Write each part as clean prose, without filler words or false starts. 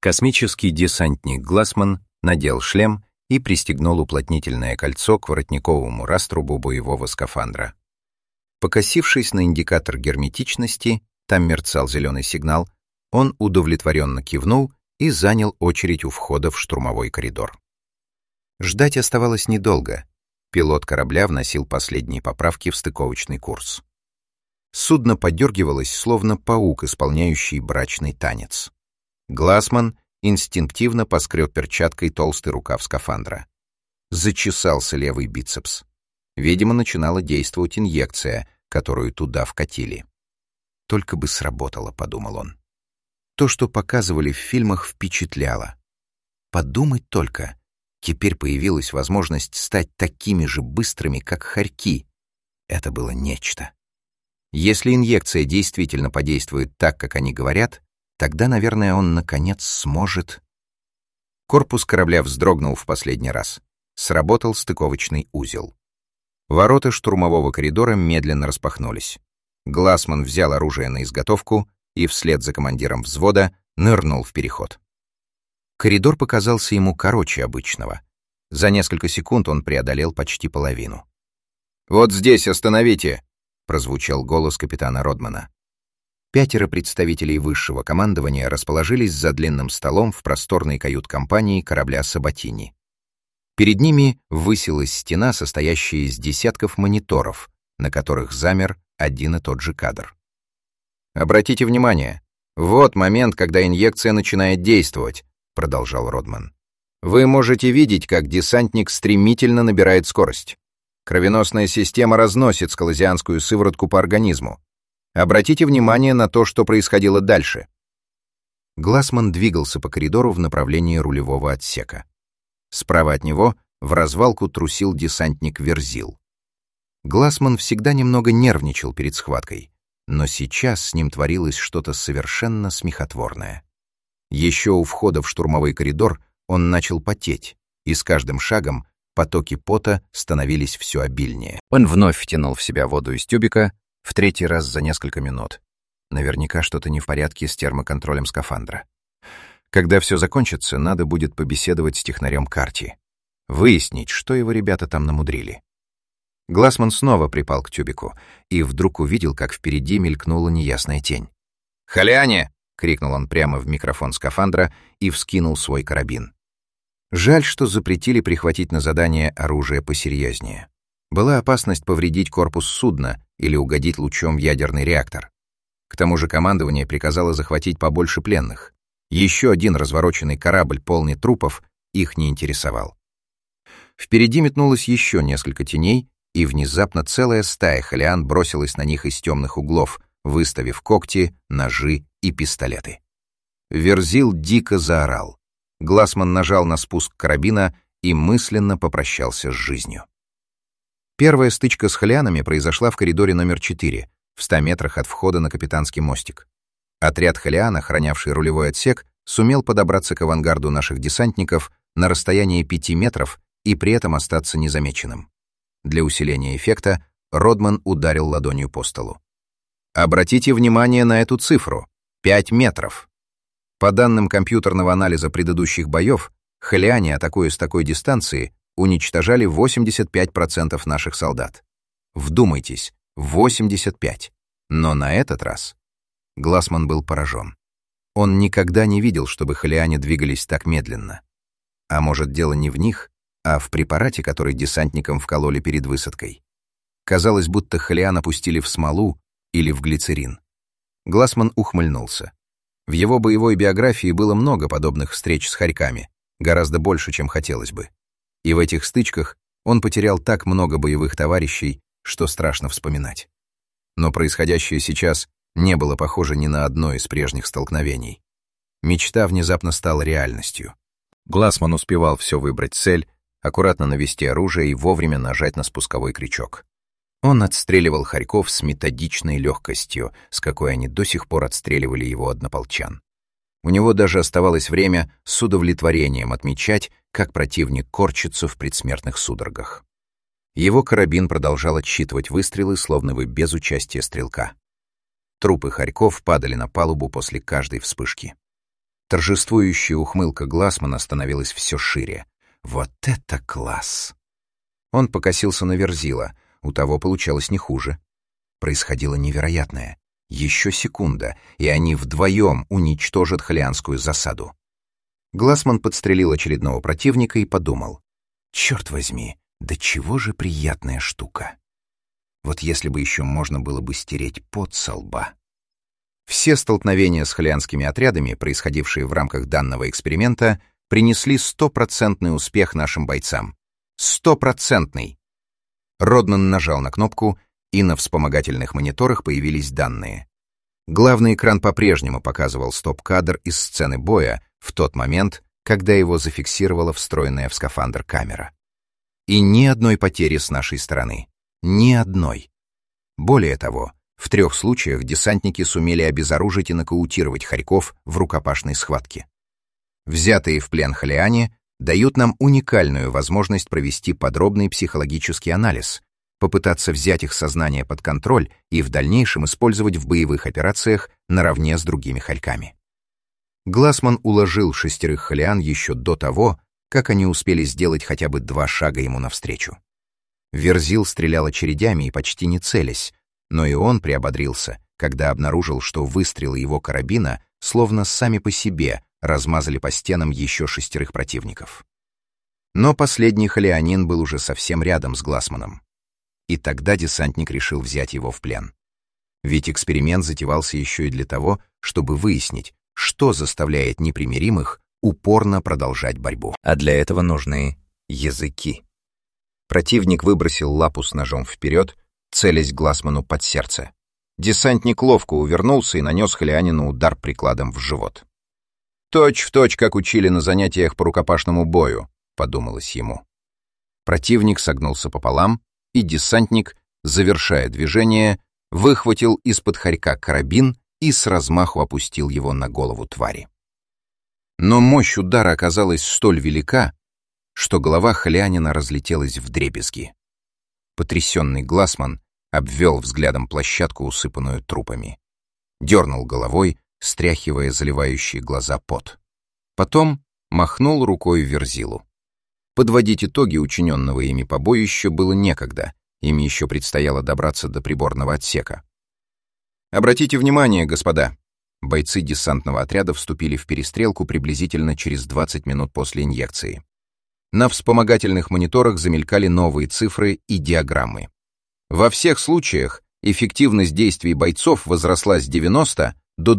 Космический десантник Глассман надел шлем и пристегнул уплотнительное кольцо к воротниковому раструбу боевого скафандра. Покосившись на индикатор герметичности, там мерцал зеленый сигнал, он удовлетворенно кивнул и занял очередь у входа в штурмовой коридор. Ждать оставалось недолго. Пилот корабля вносил последние поправки в стыковочный курс. Судно подергивалось, словно паук, исполняющий брачный танец. Глассман инстинктивно поскреб перчаткой толстый рукав скафандра. Зачесался левый бицепс. Видимо, начинала действовать инъекция, которую туда вкатили. «Только бы сработало», — подумал он. То, что показывали в фильмах, впечатляло. Подумать только, теперь появилась возможность стать такими же быстрыми, как хорьки. Это было нечто. Если инъекция действительно подействует так, как они говорят, тогда, наверное, он, наконец, сможет... Корпус корабля вздрогнул в последний раз. Сработал стыковочный узел. Ворота штурмового коридора медленно распахнулись. Глассман взял оружие на изготовку и вслед за командиром взвода нырнул в переход. Коридор показался ему короче обычного. За несколько секунд он преодолел почти половину. «Вот здесь остановите!» — прозвучал голос капитана Родмана. 5 представителей высшего командования расположились за длинным столом в просторной кают-компании корабля «Сабатини». Перед ними высилась стена, состоящая из десятков мониторов, на которых замер один и тот же кадр. «Обратите внимание, вот момент, когда инъекция начинает действовать», — продолжал Родман. «Вы можете видеть, как десантник стремительно набирает скорость. Кровеносная система разносит скалозианскую сыворотку по организму. Обратите внимание на то, что происходило дальше». Глассман двигался по коридору в направлении рулевого отсека. Справа от него в развалку трусил десантник Верзил. Глассман всегда немного нервничал перед схваткой, но сейчас с ним творилось что-то совершенно смехотворное. Еще у входа в штурмовой коридор он начал потеть, и с каждым шагом потоки пота становились все обильнее. Он вновь втянул в себя воду из тюбика, в 3-й раз за несколько минут. Наверняка что-то не в порядке с термоконтролем скафандра. Когда все закончится, надо будет побеседовать с технарем Карти. Выяснить, что его ребята там намудрили. Глассман снова припал к тюбику и вдруг увидел, как впереди мелькнула неясная тень. «Халиане!» — крикнул он прямо в микрофон скафандра и вскинул свой карабин. Жаль, что запретили прихватить на задание оружие посерьезнее. Была опасность повредить корпус судна или угодить лучом в ядерный реактор. К тому же командование приказало захватить побольше пленных. Еще один развороченный корабль, полный трупов, их не интересовал. Впереди метнулось еще несколько теней, и внезапно целая стая халиан бросилась на них из темных углов, выставив когти, ножи и пистолеты. Верзил дико заорал. Глассман нажал на спуск карабина и мысленно попрощался с жизнью. Первая стычка с халианами произошла в коридоре номер 4, в 100 метрах от входа на капитанский мостик. Отряд халиан, охранявший рулевой отсек, сумел подобраться к авангарду наших десантников на расстоянии 5 метров и при этом остаться незамеченным. Для усиления эффекта Родман ударил ладонью по столу. Обратите внимание на эту цифру — 5 метров. По данным компьютерного анализа предыдущих боев, халиане, атакуя с такой дистанции, уничтожали 85% наших солдат. Вдумайтесь, 85%. Но на этот раз Глассман был поражен. Он никогда не видел, чтобы халиане двигались так медленно. А может, дело не в них, а в препарате, который десантникам вкололи перед высадкой. Казалось, будто халиан опустили в смолу или в глицерин. Глассман ухмыльнулся. В его боевой биографии было много подобных встреч с хорьками, гораздо больше, чем хотелось бы. И в этих стычках он потерял так много боевых товарищей, что страшно вспоминать. Но происходящее сейчас не было похоже ни на одно из прежних столкновений. Мечта внезапно стала реальностью. Глассман успевал все выбрать цель, аккуратно навести оружие и вовремя нажать на спусковой крючок. Он отстреливал хорьков с методичной легкостью, с какой они до сих пор отстреливали его однополчан. У него даже оставалось время с удовлетворением отмечать, как противник корчится в предсмертных судорогах. Его карабин продолжал отсчитывать выстрелы, словно бы без участия стрелка. Трупы хорьков падали на палубу после каждой вспышки. Торжествующая ухмылка Глассмана становилась все шире. Вот это класс! Он покосился на Верзила, у того получалось не хуже. Происходило невероятное. Еще секунда, и они вдвоем уничтожат холианскую засаду. Глассман подстрелил очередного противника и подумал: «Черт возьми, да чего же приятная штука! Вот если бы еще можно было бы стереть пот со лба». Все столкновения с холианскими отрядами, происходившие в рамках данного эксперимента, принесли 100% успех нашим бойцам. 100%! Родман нажал на кнопку, и на вспомогательных мониторах появились данные. Главный экран по-прежнему показывал стоп-кадр из сцены боя в тот момент, когда его зафиксировала встроенная в скафандр камера. И ни одной потери с нашей стороны. Ни одной. Более того, в 3 случаях десантники сумели обезоружить и нокаутировать хорьков в рукопашной схватке. Взятые в плен холиане дают нам уникальную возможность провести подробный психологический анализ, попытаться взять их сознание под контроль и в дальнейшем использовать в боевых операциях наравне с другими хорьками. Глассман уложил 6 холиан еще до того, как они успели сделать хотя бы 2 шага ему навстречу. Верзил стрелял очередями и почти не целясь, но и он приободрился, когда обнаружил, что выстрелы его карабина словно сами по себе размазали по стенам еще 6 противников. Но последний холианин был уже совсем рядом с Глассманом. И тогда десантник решил взять его в плен. Ведь эксперимент затевался еще и для того, чтобы выяснить, что заставляет непримиримых упорно продолжать борьбу. А для этого нужны языки. Противник выбросил лапу с ножом вперед, целясь Глассману под сердце. Десантник ловко увернулся и нанес холианину удар прикладом в живот. «Точь-в-точь, как учили на занятиях по рукопашному бою», — подумалось ему. Противник согнулся пополам, и десантник, завершая движение, выхватил из-под хорька карабин и с размаху опустил его на голову твари. Но мощь удара оказалась столь велика, что голова холианина разлетелась вдребезги. Потрясенный Глассман обвел взглядом площадку, усыпанную трупами. Дернул головой, стряхивая заливающие глаза пот. Потом махнул рукой Верзилу. Подводить итоги учиненного ими побоища было некогда, им еще предстояло добраться до приборного отсека. «Обратите внимание, господа!» Бойцы десантного отряда вступили в перестрелку приблизительно через 20 минут после инъекции. На вспомогательных мониторах замелькали новые цифры и диаграммы. Во всех случаях эффективность действий бойцов возросла с 90 до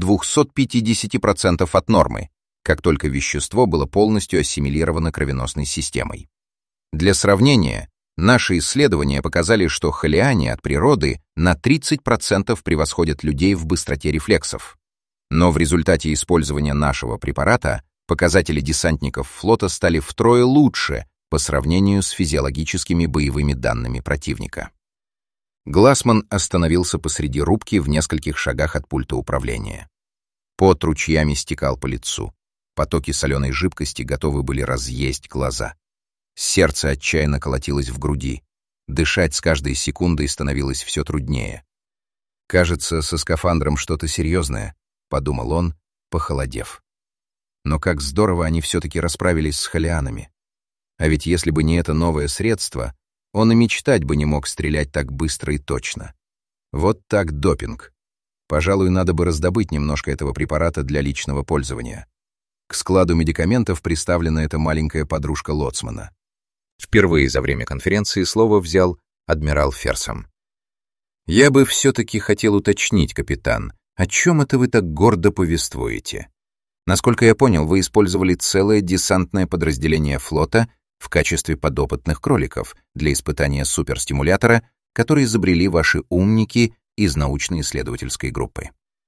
250% от нормы, как только вещество было полностью ассимилировано кровеносной системой. Для сравнения, наши исследования показали, что холиане от природы на 30% превосходят людей в быстроте рефлексов. Но в результате использования нашего препарата показатели десантников флота стали втрое лучше по сравнению с физиологическими боевыми данными противника. Глассман остановился посреди рубки в нескольких шагах от пульта управления. Пот ручьями стекал по лицу. Потоки соленой жидкости готовы были разъесть глаза. Сердце отчаянно колотилось в груди. Дышать с каждой секундой становилось все труднее. «Кажется, со скафандром что-то серьезное», — подумал он, похолодев. Но как здорово они все-таки расправились с холианами. А ведь если бы не это новое средство, он и мечтать бы не мог стрелять так быстро и точно. Вот так допинг. Пожалуй, надо бы раздобыть немножко этого препарата для личного пользования. К складу медикаментов приставлена эта маленькая подружка лоцмана. Впервые за время конференции слово взял адмирал Ферсом. «Я бы все-таки хотел уточнить, капитан, о чем это вы так гордо повествуете? Насколько я понял, вы использовали целое десантное подразделение флота в качестве подопытных кроликов для испытания суперстимулятора, который изобрели ваши умники из научно-исследовательской группы».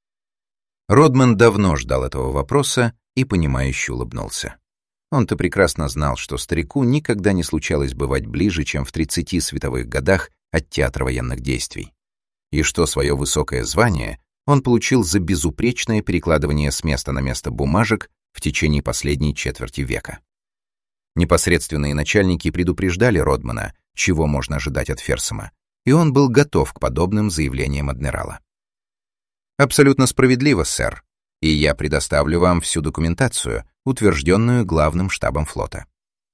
Родман давно ждал этого вопроса и понимающе улыбнулся. Он-то прекрасно знал, что старику никогда не случалось бывать ближе, чем в 30 световых годах от театра военных действий, и что свое высокое звание он получил за безупречное перекладывание с места на место бумажек в течение последней четверти века. Непосредственные начальники предупреждали Родмана, чего можно ожидать от Ферсома, и он был готов к подобным заявлениям адмирала. «Абсолютно справедливо, сэр. и я предоставлю вам всю документацию, утвержденную главным штабом флота».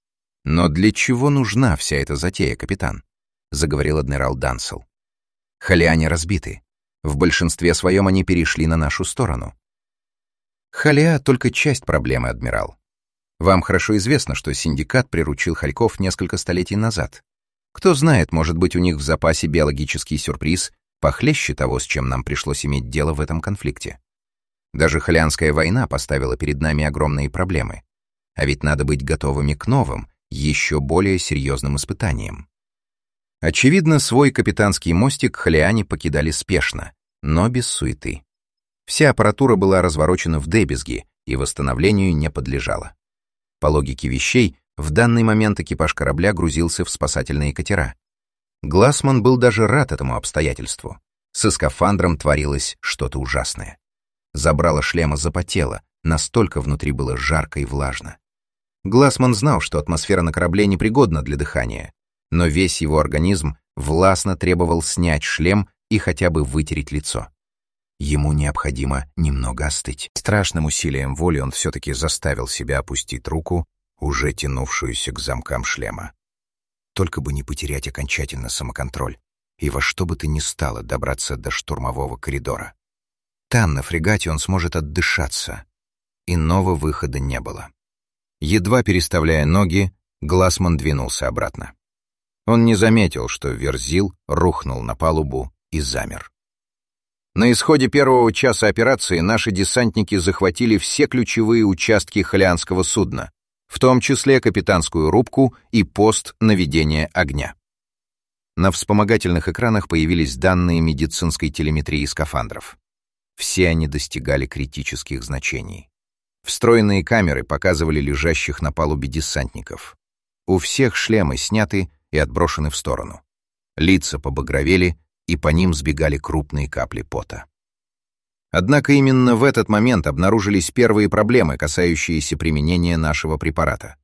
«Но для чего нужна вся эта затея, капитан?» — заговорил адмирал Дансел. «Халиане разбиты. В большинстве своем они перешли на нашу сторону». «Халиа — только часть проблемы, адмирал. Вам хорошо известно, что синдикат приручил хальков несколько столетий назад. Кто знает, может быть, у них в запасе биологический сюрприз похлеще того, с чем нам пришлось иметь дело в этом конфликте. Даже Халианская война поставила перед нами огромные проблемы. А ведь надо быть готовыми к новым, еще более серьезным испытаниям». Очевидно, свой капитанский мостик халиане покидали спешно, но без суеты. Вся аппаратура была разворочена вдребезги и восстановлению не подлежала. По логике вещей, в данный момент экипаж корабля грузился в спасательные катера. Глассман был даже рад этому обстоятельству. Со скафандром творилось что-то ужасное. Забрало шлема запотело, настолько внутри было жарко и влажно. Глассман знал, что атмосфера на корабле непригодна для дыхания, но весь его организм властно требовал снять шлем и хотя бы вытереть лицо. Ему необходимо немного остыть. Страшным усилием воли он все-таки заставил себя опустить руку, уже тянувшуюся к замкам шлема. Только бы не потерять окончательно самоконтроль и во что бы то ни стало добраться до штурмового коридора. Там, на фрегате, он сможет отдышаться. Иного выхода не было. Едва переставляя ноги, Глассман двинулся обратно. Он не заметил, что Верзил рухнул на палубу и замер. На исходе первого часа операции наши десантники захватили все ключевые участки халианского судна, в том числе капитанскую рубку и пост наведения огня. На вспомогательных экранах появились данные медицинской телеметрии скафандров. Все они достигали критических значений. Встроенные камеры показывали лежащих на палубе десантников. У всех шлемы сняты и отброшены в сторону. Лица побагровели, и по ним сбегали крупные капли пота. Однако именно в этот момент обнаружились первые проблемы, касающиеся применения нашего препарата.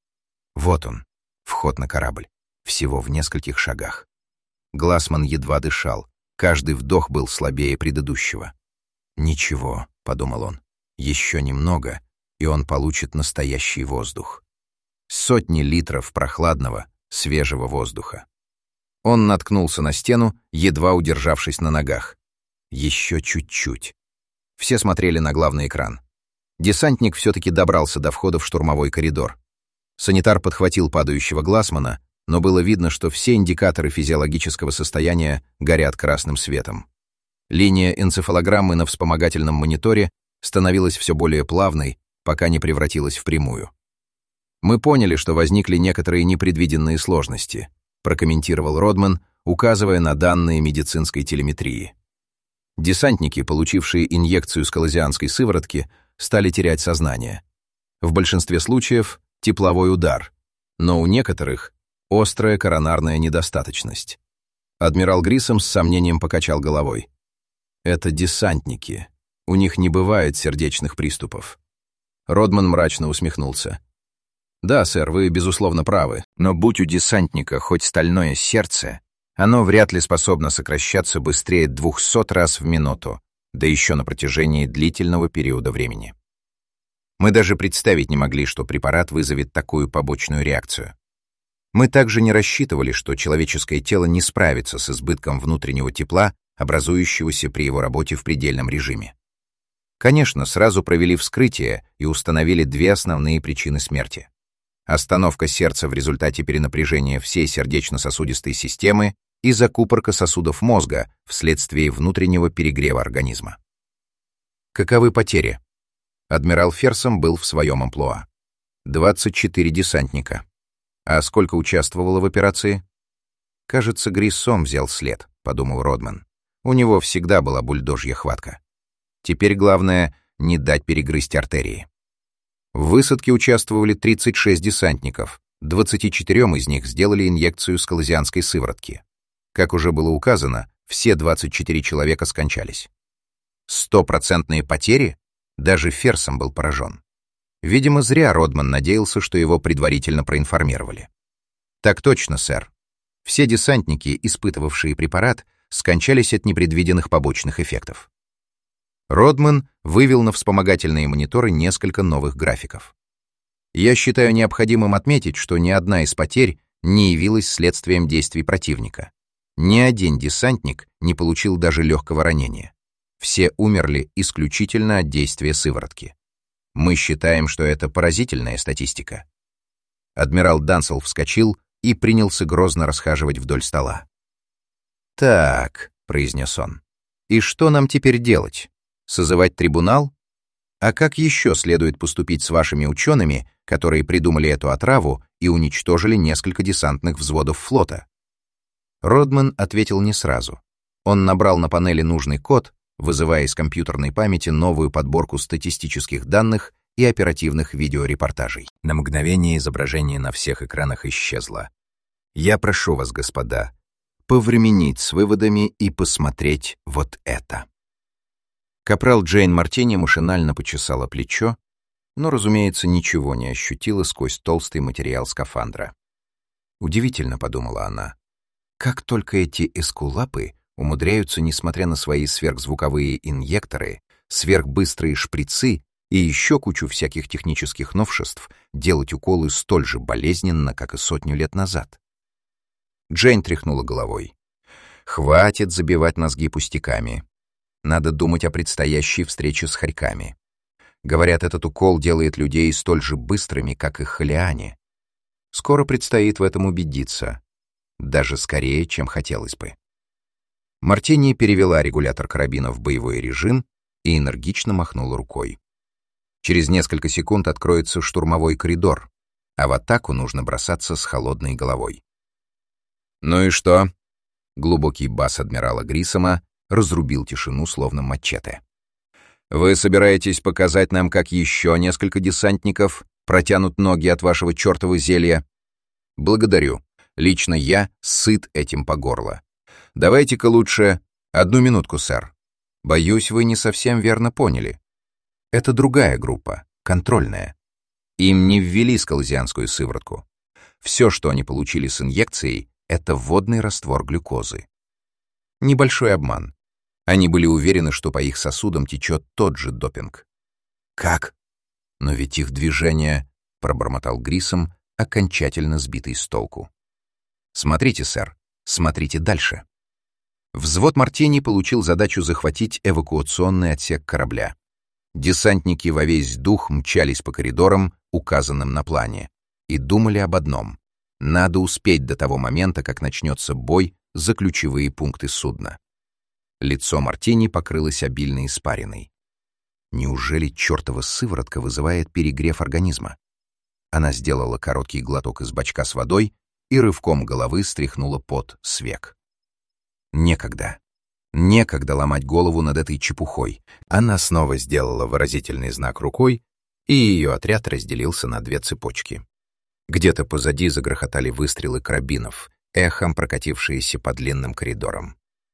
Вот он, вход на корабль, всего в нескольких шагах. Глассман едва дышал, каждый вдох был слабее предыдущего. «Ничего», — подумал он, — «еще немного, и он получит настоящий воздух. Сотни литров прохладного, свежего воздуха». Он наткнулся на стену, едва удержавшись на ногах. Еще чуть-чуть. Все смотрели на главный экран. Десантник все-таки добрался до входа в штурмовой коридор. Санитар подхватил падающего Глассмана, но было видно, что все индикаторы физиологического состояния горят красным светом. Линия энцефалограммы на вспомогательном мониторе становилась все более плавной, пока не превратилась в прямую. «Мы поняли, что возникли некоторые непредвиденные сложности», прокомментировал Родман, указывая на данные медицинской телеметрии. Десантники, получившие инъекцию скалозианской сыворотки, стали терять сознание. В большинстве случаев тепловой удар, но у некоторых острая коронарная недостаточность. Адмирал Грисом с сомнением покачал головой. «Это десантники. У них не бывает сердечных приступов». Родман мрачно усмехнулся. «Да, сэр, вы, безусловно, правы, но будь у десантника хоть стальное сердце, оно вряд ли способно сокращаться быстрее 200 раз в минуту, да еще на протяжении длительного периода времени. Мы даже представить не могли, что препарат вызовет такую побочную реакцию. Мы также не рассчитывали, что человеческое тело не справится с избытком внутреннего тепла, образующегося при его работе в предельном режиме. Конечно, сразу провели вскрытие и установили две основные причины смерти. Остановка сердца в результате перенапряжения всей сердечно-сосудистой системы и закупорка сосудов мозга вследствие внутреннего перегрева организма. Каковы потери? Адмирал Ферсом был в своем амплуа. 24 десантника. А сколько участвовало в операции? Кажется, Гриссом взял след, подумал Родман. У него всегда была бульдожья хватка. Теперь главное — не дать перегрызть артерии. В высадке участвовали 36 десантников, 24 из них сделали инъекцию скалозианской сыворотки. Как уже было указано, все 24 человека скончались. 100% потери? Даже Ферсом был поражен. Видимо, зря Родман надеялся, что его предварительно проинформировали. «Так точно, сэр. Все десантники, испытывавшие препарат, скончались от непредвиденных побочных эффектов». Родман вывел на вспомогательные мониторы несколько новых графиков. Я считаю необходимым отметить, что ни одна из потерь не явилась следствием действий противника. Ни один десантник не получил даже легкого ранения. Все умерли исключительно от действия сыворотки. Мы считаем, что это поразительная статистика. Адмирал Дансел вскочил и принялся грозно расхаживать вдоль стола. «Так», — произнес он, — «и что нам теперь делать? Созывать трибунал? А как еще следует поступить с вашими учеными, которые придумали эту отраву и уничтожили несколько десантных взводов флота?» Родман ответил не сразу. Он набрал на панели нужный код, вызывая из компьютерной памяти новую подборку статистических данных и оперативных видеорепортажей. На мгновение изображение на всех экранах исчезло. «Я прошу вас, господа, повременить с выводами и посмотреть вот это». Капрал Джейн Мартини машинально почесала плечо, но, разумеется, ничего не ощутила сквозь толстый материал скафандра. «Удивительно», — подумала она, — «как только эти эскулапы умудряются, несмотря на свои сверхзвуковые инъекторы, сверхбыстрые шприцы и еще кучу всяких технических новшеств, делать уколы столь же болезненно, как и 100 лет назад». Джейн тряхнула головой. «Хватит забивать мозги пустяками. Надо думать о предстоящей встрече с хорьками. Говорят, этот укол делает людей столь же быстрыми, как и холиане. Скоро предстоит в этом убедиться. Даже скорее, чем хотелось бы». Мартини перевела регулятор карабина в боевой режим и энергично махнула рукой. Через несколько секунд откроется штурмовой коридор, а в атаку нужно бросаться с холодной головой. «Ну и что?» Глубокий бас адмирала Гриссома разрубил тишину, словно мачете. «Вы собираетесь показать нам, как еще несколько десантников протянут ноги от вашего чертова зелья? Благодарю. Лично я сыт этим по горло. Давайте-ка лучше... Одну минутку, сэр. Боюсь, вы не совсем верно поняли. Это другая группа, контрольная. Им не ввели скалозианскую сыворотку. Все, что они получили с инъекцией, это водный раствор глюкозы. Небольшой обман. Они были уверены, что по их сосудам течет тот же допинг. «Как? Но ведь их движение...» — пробормотал Гриссом, окончательно сбитый с толку. «Смотрите, сэр, смотрите дальше». Взвод Мартини получил задачу захватить эвакуационный отсек корабля. Десантники во весь дух мчались по коридорам, указанным на плане, и думали об одном — надо успеть до того момента, как начнется бой за ключевые пункты судна. Лицо Мартини покрылось обильной испариной. Неужели чертова сыворотка вызывает перегрев организма? Она сделала короткий глоток из бачка с водой и рывком головы стряхнула пот с век. Некогда. Некогда ломать голову над этой чепухой. Она снова сделала выразительный знак рукой, и ее отряд разделился на две цепочки. Где-то позади загрохотали выстрелы карабинов, эхом прокатившиеся по длинным коридорам.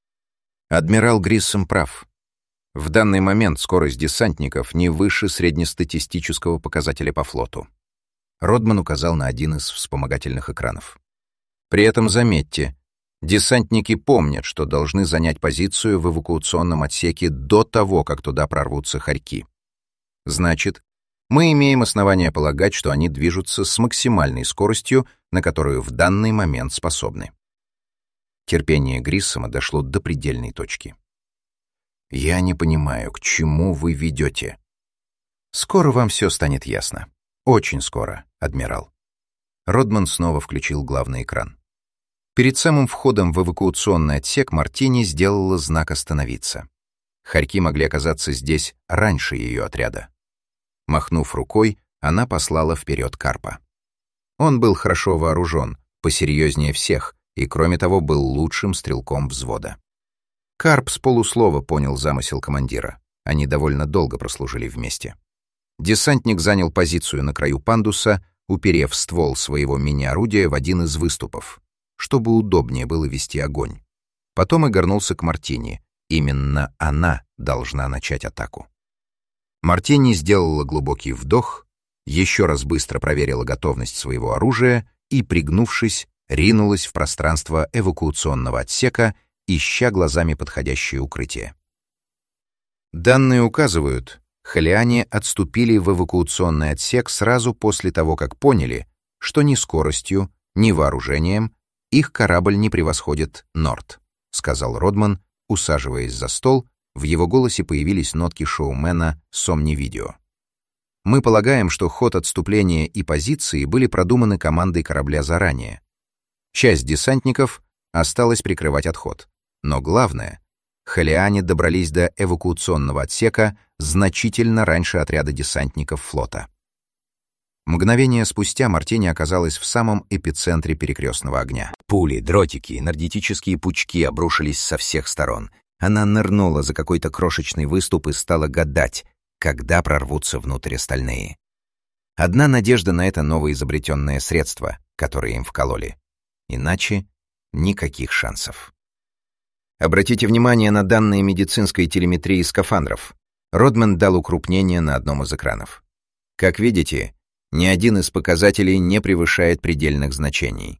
Адмирал Гриссом прав. В данный момент скорость десантников не выше среднестатистического показателя по флоту. Родман указал на один из вспомогательных экранов. При этом заметьте, десантники помнят, что должны занять позицию в эвакуационном отсеке до того, как туда прорвутся хорьки. Значит, мы имеем основания полагать, что они движутся с максимальной скоростью, на которую в данный момент способны. Терпение Гриссома дошло до предельной точки. «Я не понимаю, к чему вы ведете?» «Скоро вам все станет ясно. Очень скоро, адмирал». Родман снова включил главный экран. Перед самым входом в эвакуационный отсек Мартини сделала знак «Остановиться». Хорьки могли оказаться здесь раньше ее отряда. Махнув рукой, она послала вперед Карпа. Он был хорошо вооружен, посерьезнее всех, и, кроме того, был лучшим стрелком взвода. Карп с полуслова понял замысел командира. Они довольно долго прослужили вместе. Десантник занял позицию на краю пандуса, уперев ствол своего мини-орудия в один из выступов, чтобы удобнее было вести огонь. Потом и горнулся к Мартини. Именно она должна начать атаку. Мартини сделала глубокий вдох, еще раз быстро проверила готовность своего оружия и, пригнувшись, ринулась в пространство эвакуационного отсека, ища глазами подходящее укрытие. Данные указывают, холиане отступили в эвакуационный отсек сразу после того, как поняли, что ни скоростью, ни вооружением их корабль не превосходит Норд, сказал Родман, усаживаясь за стол. В его голосе появились нотки шоумена Сомни-Видео. Мы полагаем, что ход отступления и позиции были продуманы командой корабля заранее. Часть десантников осталась прикрывать отход. Но главное, холиане добрались до эвакуационного отсека значительно раньше отряда десантников флота. Мгновение спустя Мартини оказалась в самом эпицентре перекрестного огня. Пули, дротики, энергетические пучки обрушились со всех сторон. Она нырнула за какой-то крошечный выступ и стала гадать, когда прорвутся внутрь остальные. Одна надежда на это новоизобретенное средство, которое им вкололи. Иначе никаких шансов. Обратите внимание на данные медицинской телеметрии скафандров. Родман дал укрупнение на одном из экранов. Как видите, ни один из показателей не превышает предельных значений.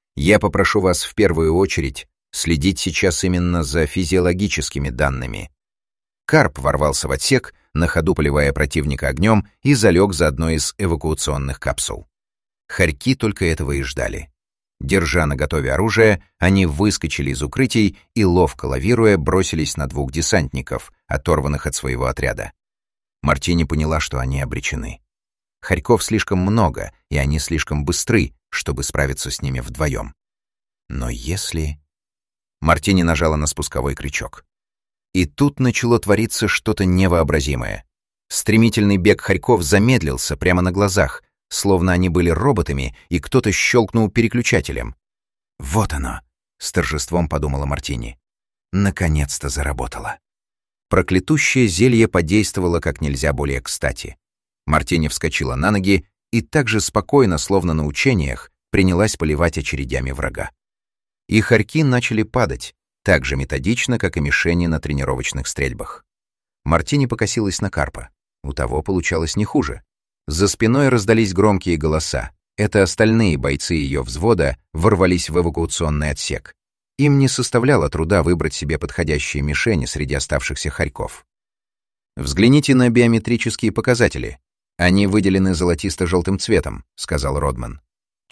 Я попрошу вас в первую очередь следить сейчас именно за физиологическими данными. Карп ворвался в отсек, на ходу поливая противника огнем, и залег за одной из эвакуационных капсул. Хорьки только этого и ждали. Держа наготове оружие, они выскочили из укрытий и, ловко лавируя, бросились на двух десантников, оторванных от своего отряда. Мартини поняла, что они обречены. Хорьков слишком много, и они слишком быстры, чтобы справиться с ними вдвоем. Но если... Мартини нажала на спусковой крючок. И тут начало твориться что-то невообразимое. Стремительный бег хорьков замедлился прямо на глазах, словно они были роботами, и кто-то щелкнул переключателем. «Вот оно!» — с торжеством подумала Мартини. «Наконец-то заработало!» Проклятущее зелье подействовало как нельзя более кстати. Мартини вскочила на ноги и так же спокойно, словно на учениях, принялась поливать очередями врага. И хорьки начали падать, так же методично, как и мишени на тренировочных стрельбах. Мартини покосилась на Карпа. У того получалось не хуже. За спиной раздались громкие голоса. Это остальные бойцы ее взвода ворвались в эвакуационный отсек. Им не составляло труда выбрать себе подходящие мишени среди оставшихся хорьков. «Взгляните на биометрические показатели. Они выделены золотисто-желтым цветом», — сказал Родман.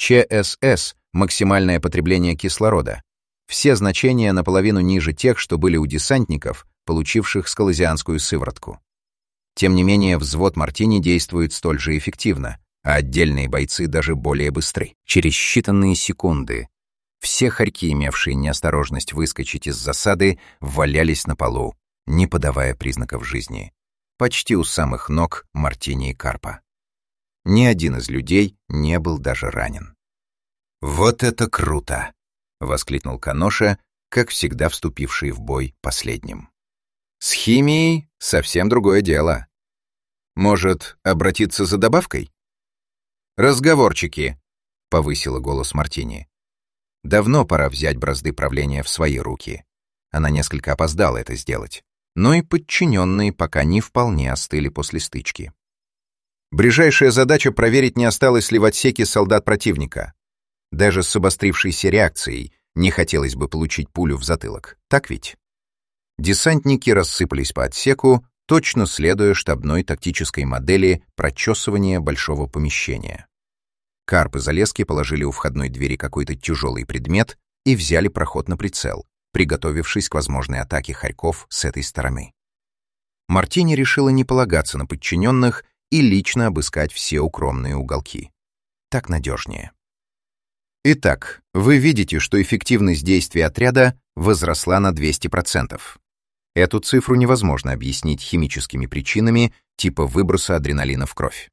ЧСС — максимальное потребление кислорода. Все значения наполовину ниже тех, что были у десантников, получивших скалозианскую сыворотку. Тем не менее, взвод Мартини действует столь же эффективно, а отдельные бойцы даже более быстры. Через считанные секунды все хорьки, имевшие неосторожность выскочить из засады, валялись на полу, не подавая признаков жизни, почти у самых ног Мартини и Карпа. Ни один из людей не был даже ранен. «Вот это круто!» — воскликнул Каноша, как всегда вступивший в бой последним. «С химией совсем другое дело. Может, обратиться за добавкой?» «Разговорчики», — повысила голос Мартини. Давно пора взять бразды правления в свои руки. Она несколько опоздала это сделать, но и подчиненные пока не вполне остыли после стычки. Ближайшая задача — проверить, не осталось ли в отсеке солдат противника. Даже с обострившейся реакцией не хотелось бы получить пулю в затылок. Так ведь? Десантники рассыпались по отсеку, точно следуя штабной тактической модели прочесывания большого помещения. Карп и Залески положили у входной двери какой-то тяжелый предмет и взяли проход на прицел, приготовившись к возможной атаке хорьков с этой стороны. Мартини решила не полагаться на подчиненных и лично обыскать все укромные уголки. Так надежнее. Итак, вы видите, что эффективность действия отряда возросла на 200%. Эту цифру невозможно объяснить химическими причинами типа выброса адреналина в кровь.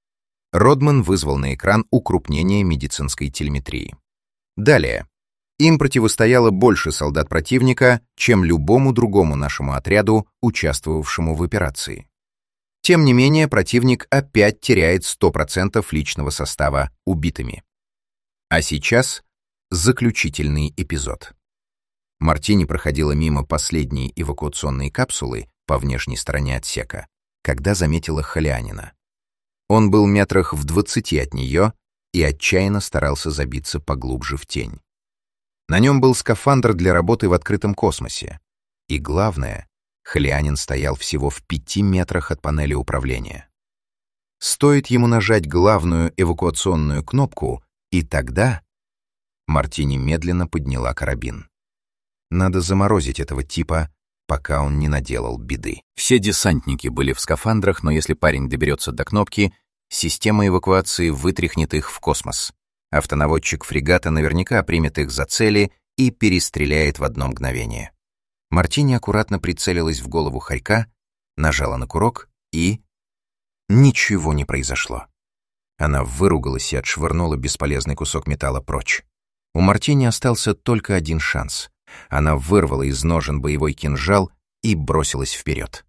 Родман вызвал на экран укрупнение медицинской телеметрии. Далее. Им противостояло больше солдат противника, чем любому другому нашему отряду, участвовавшему в операции. Тем не менее, противник опять теряет 100% личного состава убитыми. А сейчас заключительный эпизод. Мартини проходила мимо последней эвакуационной капсулы по внешней стороне отсека, когда заметила холианина. Он был метрах в 20 от нее и отчаянно старался забиться поглубже в тень. На нем был скафандр для работы в открытом космосе. И главное, Холианин стоял всего в 5 метрах от панели управления. Стоит ему нажать главную эвакуационную кнопку, и тогда... Мартини медленно подняла карабин. Надо заморозить этого типа, пока он не наделал беды. Все десантники были в скафандрах, но если парень доберется до кнопки, система эвакуации вытряхнет их в космос. Автонаводчик фрегата наверняка примет их за цели и перестреляет в одно мгновение. Мартини аккуратно прицелилась в голову хорька, нажала на курок и... Ничего не произошло. Она выругалась и отшвырнула бесполезный кусок металла прочь. У Мартини остался только один шанс. Она вырвала из ножен боевой кинжал и бросилась вперед.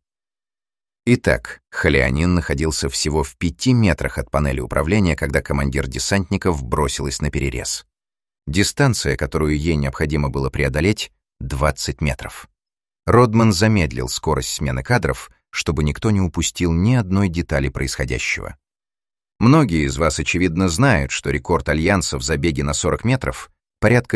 Итак, Холианин находился всего в 5 метрах от панели управления, когда командир десантников бросилась на перерез. Дистанция, которую ей необходимо было преодолеть, 20 метров. Родман замедлил скорость смены кадров, чтобы никто не упустил ни одной детали происходящего. Многие из вас, очевидно, знают, что рекорд Альянса в забеге на 40 метров порядка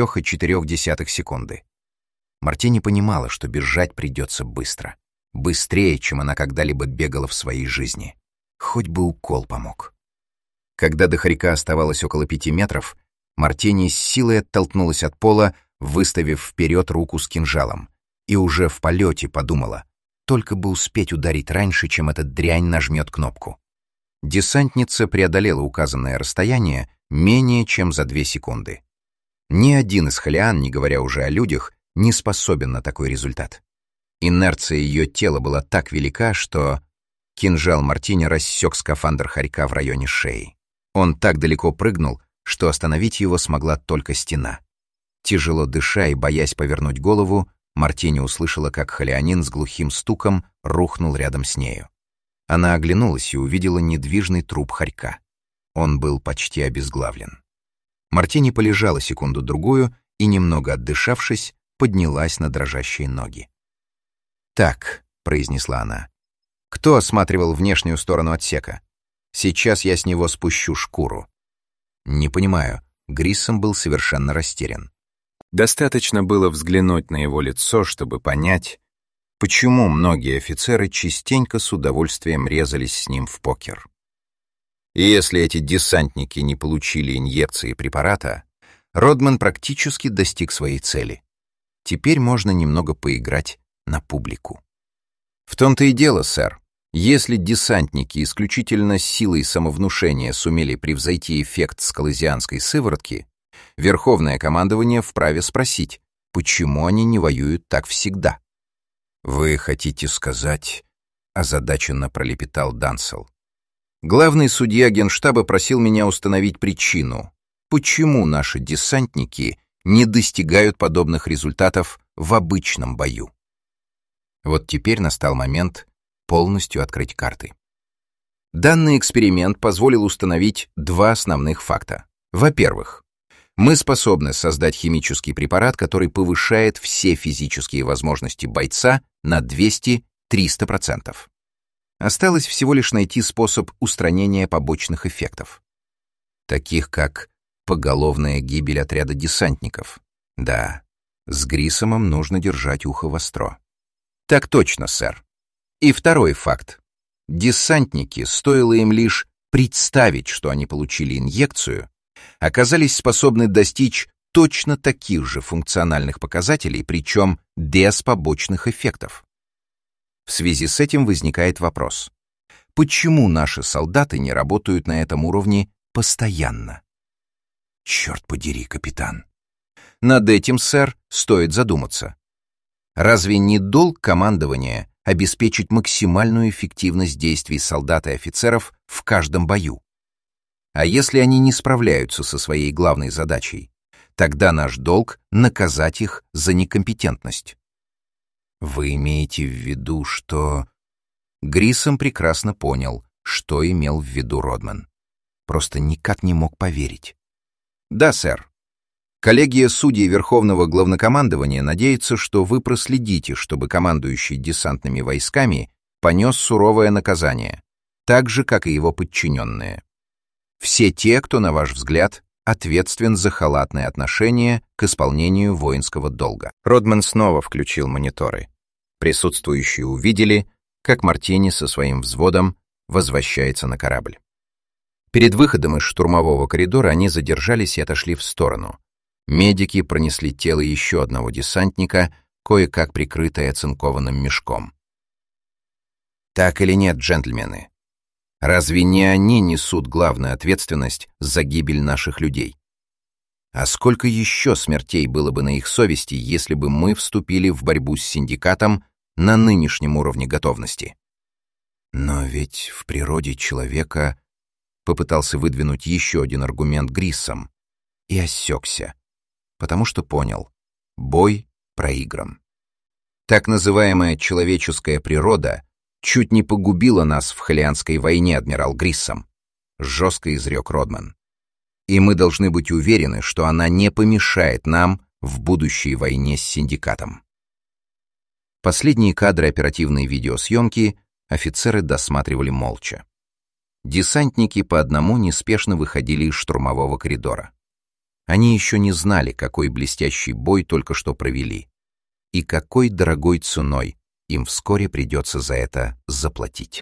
4,4 секунды. Мартини понимала, что бежать придется быстро. Быстрее, чем она когда-либо бегала в своей жизни. Хоть бы укол помог. Когда до хорька оставалось около 5 метров, Мартини с силой оттолкнулась от пола, выставив вперед руку с кинжалом, и уже в полете подумала, только бы успеть ударить раньше, чем эта дрянь нажмет кнопку. Десантница преодолела указанное расстояние менее чем за 2 секунды. Ни один из холиан, не говоря уже о людях, не способен на такой результат. Инерция ее тела была так велика, что кинжал Мартини рассек скафандр хорька в районе шеи. Он так далеко прыгнул, что остановить его смогла только стена. Тяжело дыша и боясь повернуть голову, Мартини услышала, как холианин с глухим стуком рухнул рядом с нею. Она оглянулась и увидела недвижный труп хорька. Он был почти обезглавлен. Мартини полежала секунду-другую и, немного отдышавшись, поднялась на дрожащие ноги. «Так», — произнесла она, — «кто осматривал внешнюю сторону отсека? Сейчас я с него спущу шкуру». «Не понимаю». Гриссом был совершенно растерян. Достаточно было взглянуть на его лицо, чтобы понять, почему многие офицеры частенько с удовольствием резались с ним в покер. И если эти десантники не получили инъекции препарата, Родман практически достиг своей цели. Теперь можно немного поиграть на публику. В том-то и дело, сэр. Если десантники исключительно силой самовнушения сумели превзойти эффект скалезианской сыворотки, Верховное командование вправе спросить, почему они не воюют так всегда. «Вы хотите сказать...» — озадаченно пролепетал Дансел. «Главный судья Генштаба просил меня установить причину, почему наши десантники не достигают подобных результатов в обычном бою». Вот теперь настал момент полностью открыть карты. Данный эксперимент позволил установить 2 основных факта. Во-первых, мы способны создать химический препарат, который повышает все физические возможности бойца на 200-300%. Осталось всего лишь найти способ устранения побочных эффектов, таких как поголовная гибель отряда десантников. Да, с Гриссомом нужно держать ухо востро. Так точно, сэр. И второй факт. Десантники, стоило им лишь представить, что они получили инъекцию, оказались способны достичь точно таких же функциональных показателей, причем без побочных эффектов. В связи с этим возникает вопрос: почему наши солдаты не работают на этом уровне постоянно? Черт подери, капитан. Над этим, сэр, стоит задуматься. Разве не долг командования обеспечить максимальную эффективность действий солдат и офицеров в каждом бою? А если они не справляются со своей главной задачей, тогда наш долг — наказать их за некомпетентность. Вы имеете в виду, что... Гриссом прекрасно понял, что имел в виду Родман. Просто никак не мог поверить. Да, сэр. Коллегия судей Верховного Главнокомандования надеется, что вы проследите, чтобы командующий десантными войсками понес суровое наказание, так же, как и его подчиненные. Все те, кто, на ваш взгляд, ответственен за халатное отношение к исполнению воинского долга. Родман снова включил мониторы. Присутствующие увидели, как Мартини со своим взводом возвращается на корабль. Перед выходом из штурмового коридора они задержались и отошли в сторону. Медики пронесли тело еще одного десантника, кое-как прикрытое оцинкованным мешком. Так или нет, джентльмены? Разве не они несут главную ответственность за гибель наших людей? А сколько еще смертей было бы на их совести, если бы мы вступили в борьбу с синдикатом на нынешнем уровне готовности? Но ведь в природе человека попытался выдвинуть еще один аргумент Гриссом и осекся, потому что понял — бой проигран. Так называемая человеческая природа чуть не погубила нас в Халианской войне, адмирал Гриссом, жестко изрек Родман. И мы должны быть уверены, что она не помешает нам в будущей войне с синдикатом. Последние кадры оперативной видеосъемки офицеры досматривали молча. Десантники по одному неспешно выходили из штурмового коридора. Они еще не знали, какой блестящий бой только что провели, и какой дорогой ценой им вскоре придется за это заплатить.